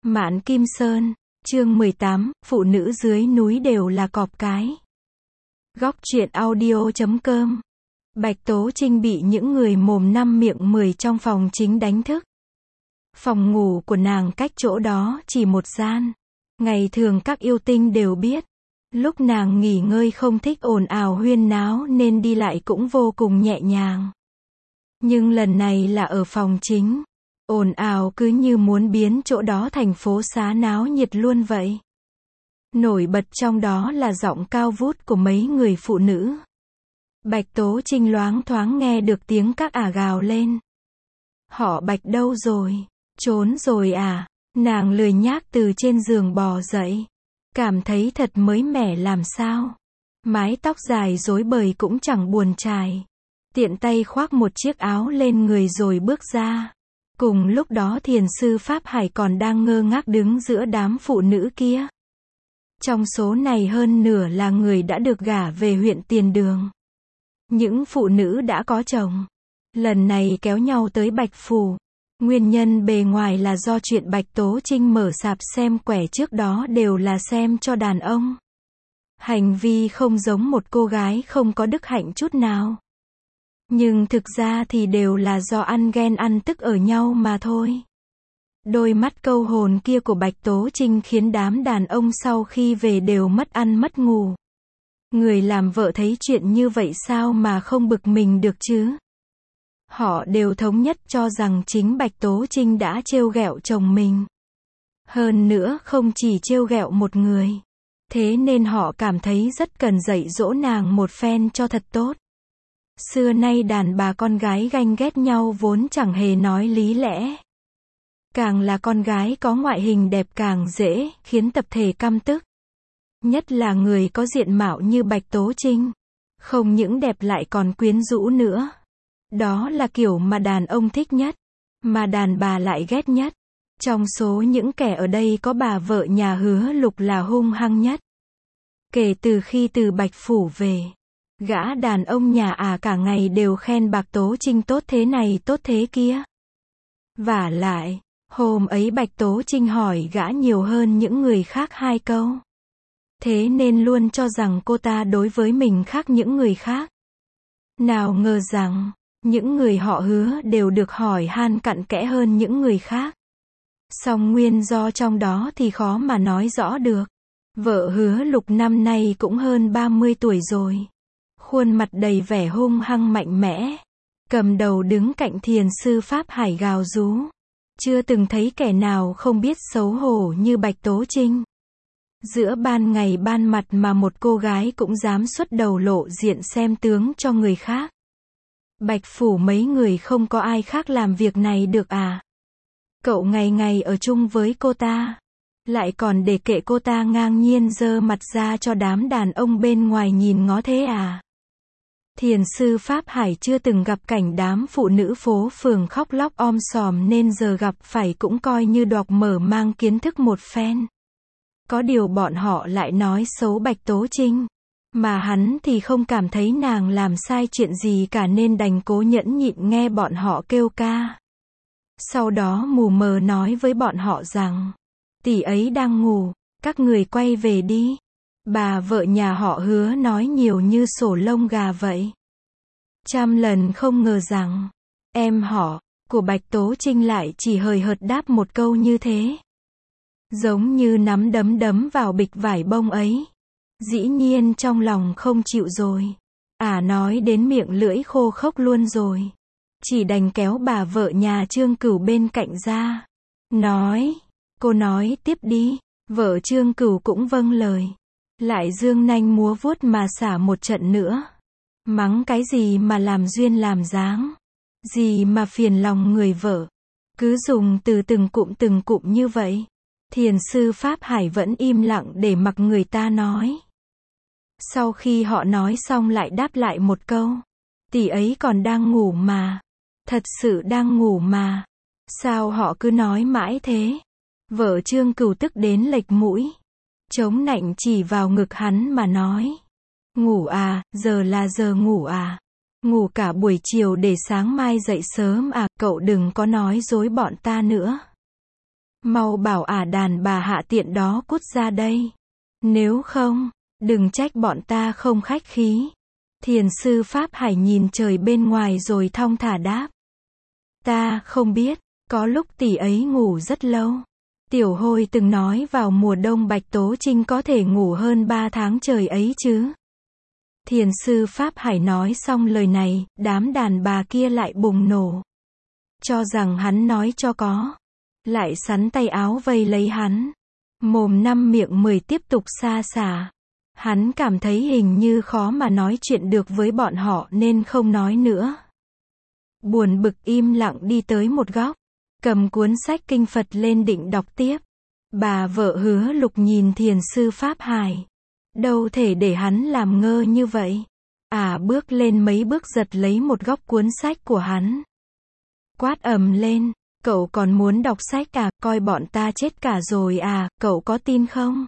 Mạn Kim Sơn, chương 18, phụ nữ dưới núi đều là cọp cái. Góc truyện audio.com. Bạch Tố Trinh bị những người mồm năm miệng 10 trong phòng chính đánh thức. Phòng ngủ của nàng cách chỗ đó chỉ một gian. Ngày thường các yêu tinh đều biết. Lúc nàng nghỉ ngơi không thích ồn ào huyên náo nên đi lại cũng vô cùng nhẹ nhàng. Nhưng lần này là ở phòng chính. Ồn ào cứ như muốn biến chỗ đó thành phố xá náo nhiệt luôn vậy. Nổi bật trong đó là giọng cao vút của mấy người phụ nữ. Bạch Tố Trinh loáng thoáng nghe được tiếng các ả gào lên. Họ Bạch đâu rồi? Trốn rồi à? Nàng lười nhác từ trên giường bò dậy. Cảm thấy thật mới mẻ làm sao. Mái tóc dài rối bời cũng chẳng buồn chải. Tiện tay khoác một chiếc áo lên người rồi bước ra. Cùng lúc đó thiền sư Pháp Hải còn đang ngơ ngác đứng giữa đám phụ nữ kia. Trong số này hơn nửa là người đã được gả về huyện Tiền Đường. Những phụ nữ đã có chồng. Lần này kéo nhau tới Bạch Phủ. Nguyên nhân bề ngoài là do chuyện Bạch Tố Trinh mở sạp xem quẻ trước đó đều là xem cho đàn ông. Hành vi không giống một cô gái không có đức hạnh chút nào. Nhưng thực ra thì đều là do ăn ghen ăn tức ở nhau mà thôi. Đôi mắt câu hồn kia của Bạch Tố Trinh khiến đám đàn ông sau khi về đều mất ăn mất ngủ. Người làm vợ thấy chuyện như vậy sao mà không bực mình được chứ? Họ đều thống nhất cho rằng chính Bạch Tố Trinh đã trêu ghẹo chồng mình. Hơn nữa không chỉ trêu ghẹo một người. Thế nên họ cảm thấy rất cần dạy dỗ nàng một phen cho thật tốt. Xưa nay đàn bà con gái ganh ghét nhau vốn chẳng hề nói lý lẽ. Càng là con gái có ngoại hình đẹp càng dễ khiến tập thể căm tức. Nhất là người có diện mạo như Bạch Tố Trinh. Không những đẹp lại còn quyến rũ nữa. Đó là kiểu mà đàn ông thích nhất. Mà đàn bà lại ghét nhất. Trong số những kẻ ở đây có bà vợ nhà Hứa Lục là hung hăng nhất. Kể từ khi từ Bạch Phủ về. Gã đàn ông nhà cả ngày đều khen Bạch Tố Trinh tốt thế này tốt thế kia. Vả lại, hôm ấy Bạch Tố Trinh hỏi gã nhiều hơn những người khác 2 câu. Thế nên luôn cho rằng cô ta đối với mình khác những người khác. Nào ngờ rằng, những người họ Hứa đều được hỏi han cặn kẽ hơn những người khác. Song nguyên do trong đó thì khó mà nói rõ được. Vợ Hứa Lục năm nay cũng hơn 30 tuổi rồi. Khuôn mặt đầy vẻ hung hăng mạnh mẽ. Cầm đầu đứng cạnh thiền sư Pháp Hải gào rú. Chưa từng thấy kẻ nào không biết xấu hổ như Bạch Tố Trinh. Giữa ban ngày ban mặt mà một cô gái cũng dám xuất đầu lộ diện xem tướng cho người khác. Bạch Phủ mấy người không có ai khác làm việc này được à? Cậu ngày ngày ở chung với cô ta. Lại còn để kệ cô ta ngang nhiên giơ mặt ra cho đám đàn ông bên ngoài nhìn ngó thế à? Thiền sư Pháp Hải chưa từng gặp cảnh đám phụ nữ phố phường khóc lóc om sòm nên giờ gặp phải cũng coi như đọc mở mang kiến thức một phen. Có điều bọn họ lại nói xấu Bạch Tố Trinh. Mà hắn thì không cảm thấy nàng làm sai chuyện gì cả nên đành cố nhẫn nhịn nghe bọn họ kêu ca. Sau đó mù mờ nói với bọn họ rằng, tỷ ấy đang ngủ, các người quay về đi. Bà vợ nhà họ Hứa nói nhiều như sổ lông gà vậy. Trăm lần không ngờ rằng, em họ của Bạch Tố Trinh lại chỉ hời hợt đáp một câu như thế. Giống như nắm đấm đấm vào bịch vải bông ấy. Dĩ nhiên trong lòng không chịu rồi. Nói đến miệng lưỡi khô khốc luôn rồi. Chỉ đành kéo bà vợ nhà Trương Cửu bên cạnh ra. Nói, cô nói tiếp đi. Vợ Trương Cửu cũng vâng lời. Lại dương nanh múa vuốt mà xả một trận nữa. Mắng cái gì mà làm duyên làm dáng. Gì mà phiền lòng người vợ. Cứ dùng từ từng cụm như vậy. Thiền sư Pháp Hải vẫn im lặng để mặc người ta nói. Sau khi họ nói xong lại đáp lại một câu. Tỷ ấy còn đang ngủ mà. Thật sự đang ngủ mà. Sao họ cứ nói mãi thế? Vợ Trương Cửu tức đến lệch mũi. Chống nạnh chỉ vào ngực hắn mà nói. Ngủ à, giờ là giờ ngủ à? Ngủ cả buổi chiều để sáng mai dậy sớm à? Cậu đừng có nói dối bọn ta nữa. Mau bảo đàn bà hạ tiện đó cút ra đây. Nếu không, đừng trách bọn ta không khách khí. Thiền sư Pháp Hải nhìn trời bên ngoài rồi thong thả đáp. Ta không biết, có lúc tỷ ấy ngủ rất lâu. Tiểu Hôi từng nói vào mùa đông Bạch Tố Trinh có thể ngủ hơn 3 tháng trời ấy chứ. Thiền sư Pháp Hải nói xong lời này, đám đàn bà kia lại bùng nổ. Cho rằng hắn nói cho có. Lại sắn tay áo vây lấy hắn. Mồm 5 miệng 10 tiếp tục xa xả. Hắn cảm thấy hình như khó mà nói chuyện được với bọn họ nên không nói nữa. Buồn bực im lặng đi tới một góc. Cầm cuốn sách kinh Phật lên định đọc tiếp. Bà vợ Hứa Lục nhìn thiền sư Pháp Hải. Đâu thể để hắn làm ngơ như vậy. Bước lên mấy bước giật lấy một góc cuốn sách của hắn. Quát ầm lên, cậu còn muốn đọc sách coi bọn ta chết cả rồi cậu có tin không?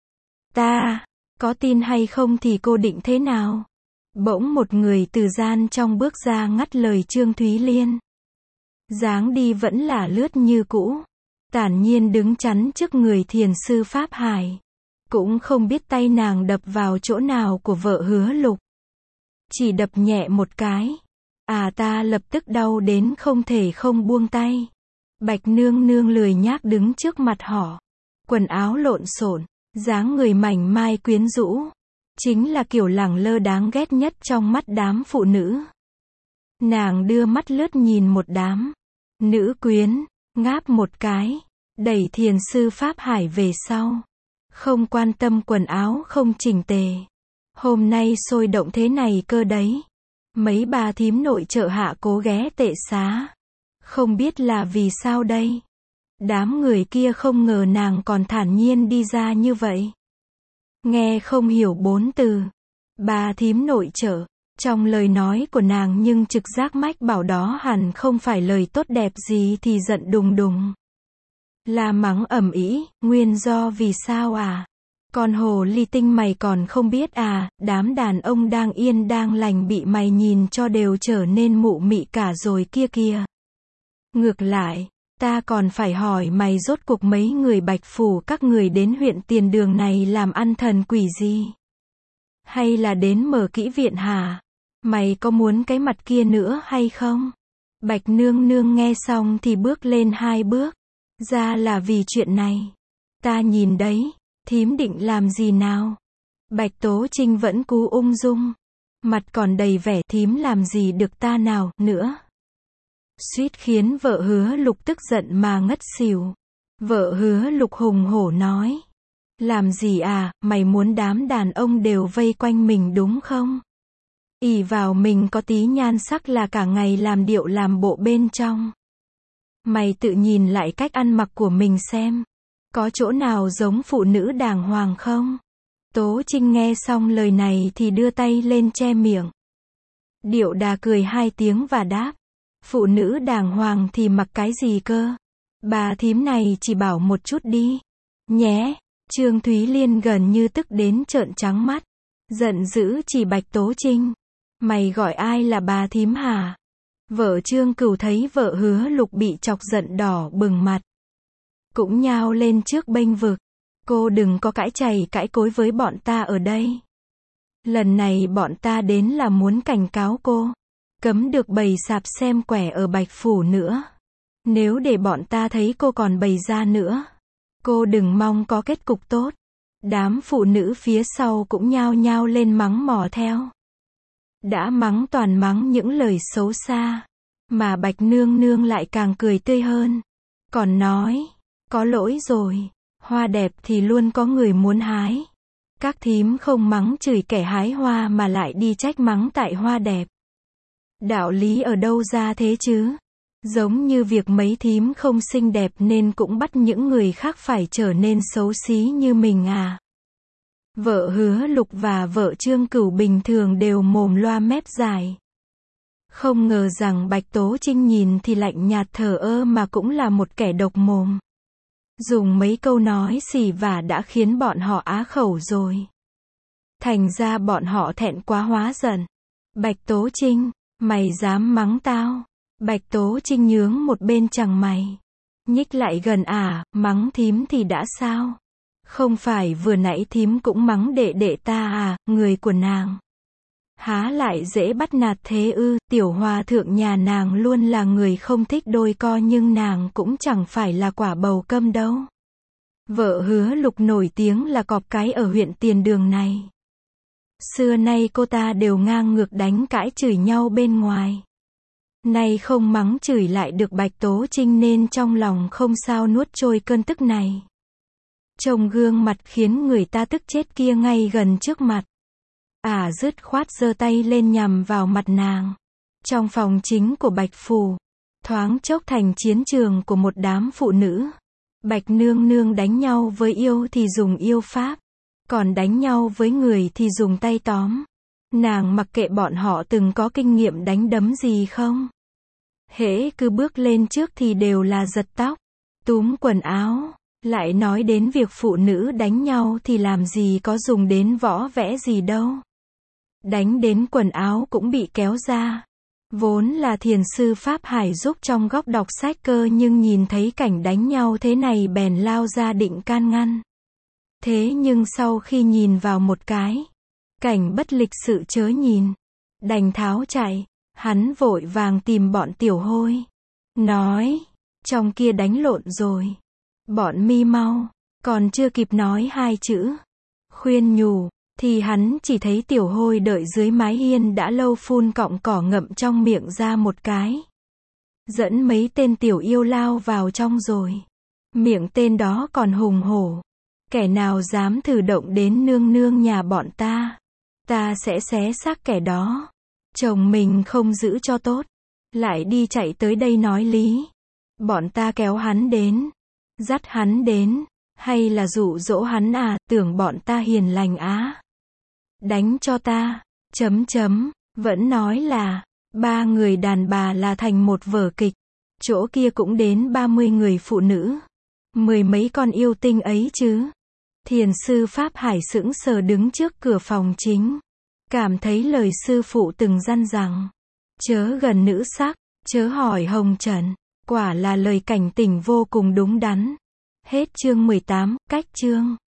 Ta, có tin hay không thì cô định thế nào? Bỗng một người từ gian trong bước ra ngắt lời Trương Thúy Liên. Dáng đi vẫn là lướt như cũ. Thản nhiên đứng chắn trước người thiền sư Pháp Hải. Cũng không biết tay nàng đập vào chỗ nào của vợ Hứa Lục. Chỉ đập nhẹ một cái. Ta lập tức đau đến không thể không buông tay. Bạch nương nương lười nhác đứng trước mặt họ. Quần áo lộn xộn, dáng người mảnh mai quyến rũ. Chính là kiểu lẳng lơ đáng ghét nhất trong mắt đám phụ nữ. Nàng đưa mắt lướt nhìn một đám nữ quyến, ngáp một cái, đẩy thiền sư Pháp Hải về sau. Không quan tâm quần áo không chỉnh tề. Hôm nay sôi động thế này cơ đấy. Mấy bà thím nội trợ hạ cố ghé tệ xá. Không biết là vì sao đây. Đám người kia không ngờ nàng còn thản nhiên đi ra như vậy. Nghe không hiểu 4 từ. Bà thím nội trợ. Trong lời nói của nàng nhưng trực giác mách bảo đó hẳn không phải lời tốt đẹp gì thì giận đùng đùng. La mắng ầm ĩ, nguyên do vì sao Con hồ ly tinh mày còn không biết đám đàn ông đang yên đang lành bị mày nhìn cho đều trở nên mụ mị cả rồi kia kìa. Ngược lại, ta còn phải hỏi mày rốt cuộc mấy người Bạch Phủ các người đến huyện Tiền Đường này làm ăn thần quỷ gì? Hay là đến mở kỹ viện hả? Mày có muốn cái mặt kia nữa hay không? Bạch nương nương nghe xong thì bước lên 2 bước. Ra là vì chuyện này. Ta nhìn đấy, thím định làm gì nào? Bạch Tố Trinh vẫn cú ung dung. Mặt còn đầy vẻ thím làm gì được ta nào nữa. Suýt khiến vợ Hứa Lục tức giận mà ngất xỉu. Vợ Hứa Lục hùng hổ nói. Làm gì mày muốn đám đàn ông đều vây quanh mình đúng không? Ỷ vào mình có tí nhan sắc là cả ngày làm điệu làm bộ bên trong. Mày tự nhìn lại cách ăn mặc của mình xem. Có chỗ nào giống phụ nữ đàng hoàng không? Tố Trinh nghe xong lời này thì đưa tay lên che miệng. Điệu đà cười 2 tiếng và đáp. Phụ nữ đàng hoàng thì mặc cái gì cơ? Bà thím này chỉ bảo một chút đi. Nhé. Trương Thúy Liên gần như tức đến trợn trắng mắt. Giận dữ chỉ Bạch Tố Trinh. Mày gọi ai là bà thím hả? Vợ Trương Cửu thấy vợ Hứa Lục bị chọc giận đỏ bừng mặt. Cũng nhao lên trước bênh vực. Cô đừng có cãi chày cãi cối với bọn ta ở đây. Lần này bọn ta đến là muốn cảnh cáo cô. Cấm được bày sạp xem quẻ ở Bạch Phủ nữa. Nếu để bọn ta thấy cô còn bày ra nữa. Cô đừng mong có kết cục tốt. Đám phụ nữ phía sau cũng nhao nhao lên mắng mỏ theo. Đã mắng toàn mắng những lời xấu xa. Mà Bạch nương nương lại càng cười tươi hơn. Còn nói, có lỗi rồi. Hoa đẹp thì luôn có người muốn hái. Các thím không mắng chửi kẻ hái hoa mà lại đi trách mắng tại hoa đẹp. Đạo lý ở đâu ra thế chứ? Giống như việc mấy thím không xinh đẹp nên cũng bắt những người khác phải trở nên xấu xí như mình Vợ Hứa Lục và vợ Trương Cửu bình thường đều mồm loa mép dài. Không ngờ rằng Bạch Tố Trinh nhìn thì lạnh nhạt thờ ơ mà cũng là một kẻ độc mồm. Dùng mấy câu nói xỉ vả đã khiến bọn họ á khẩu rồi. Thành ra bọn họ thẹn quá hóa giận. Bạch Tố Trinh, mày dám mắng tao? Bạch Tố Trinh nhướng một bên chằng mày. Nhích lại gần mắng thím thì đã sao? Không phải vừa nãy thím cũng mắng đệ đệ ta người của nàng. Há lại dễ bắt nạt thế ư? Tiểu hòa thượng nhà nàng luôn là người không thích đôi co nhưng nàng cũng chẳng phải là quả bầu câm đâu. Vợ Hứa Lục nổi tiếng là cọp cái ở huyện Tiền Đường này. Xưa nay cô ta đều ngang ngược đánh cãi chửi nhau bên ngoài. Nay không mắng chửi lại được Bạch Tố Trinh nên trong lòng không sao nuốt trôi cơn tức này. Trông gương mặt khiến người ta tức chết kia ngay gần trước mặt. Dứt khoát giơ tay lên nhằm vào mặt nàng. Trong phòng chính của Bạch Phủ, thoáng chốc thành chiến trường của một đám phụ nữ. Bạch nương nương đánh nhau với yêu thì dùng yêu pháp, còn đánh nhau với người thì dùng tay tóm. Nàng mặc kệ bọn họ từng có kinh nghiệm đánh đấm gì không. Hễ cứ bước lên trước thì đều là giật tóc, túm quần áo. Lại nói đến việc phụ nữ đánh nhau thì làm gì có dùng đến võ vẽ gì đâu. Đánh đến quần áo cũng bị kéo ra. Vốn là thiền sư Pháp Hải giúp trong góc đọc sách cơ nhưng nhìn thấy cảnh đánh nhau thế này bèn lao ra định can ngăn. Thế nhưng sau khi nhìn vào một cái cảnh bất lịch sự chớ nhìn, đành tháo chạy. Hắn vội vàng tìm bọn Tiểu Hôi, nói, trong kia đánh lộn rồi, bọn mi mau. Còn chưa kịp nói hai chữ khuyên nhủ thì hắn chỉ thấy Tiểu Hôi đợi dưới mái hiên đã lâu phun cọng cỏ ngậm trong miệng ra một cái, dẫn mấy tên tiểu yêu lao vào trong rồi. Miệng tên đó còn hùng hổ, kẻ nào dám thử động đến nương nương nhà bọn ta sẽ xé xác kẻ đó. Chồng mình không giữ cho tốt, lại đi chạy tới đây nói lý. Bọn ta kéo hắn đến, dắt hắn đến, hay là dụ dỗ hắn tưởng bọn ta hiền lành đánh cho ta, vẫn nói là, 3 người đàn bà là thành một vở kịch, chỗ kia cũng đến 30 người phụ nữ, 10 mấy con yêu tinh ấy chứ. Thiền sư Pháp Hải sững sờ đứng trước cửa phòng chính, cảm thấy lời sư phụ từng dặn rằng, chớ gần nữ sắc, chớ hỏi hồng trần, quả là lời cảnh tỉnh vô cùng đúng đắn. Hết chương 18, cách chương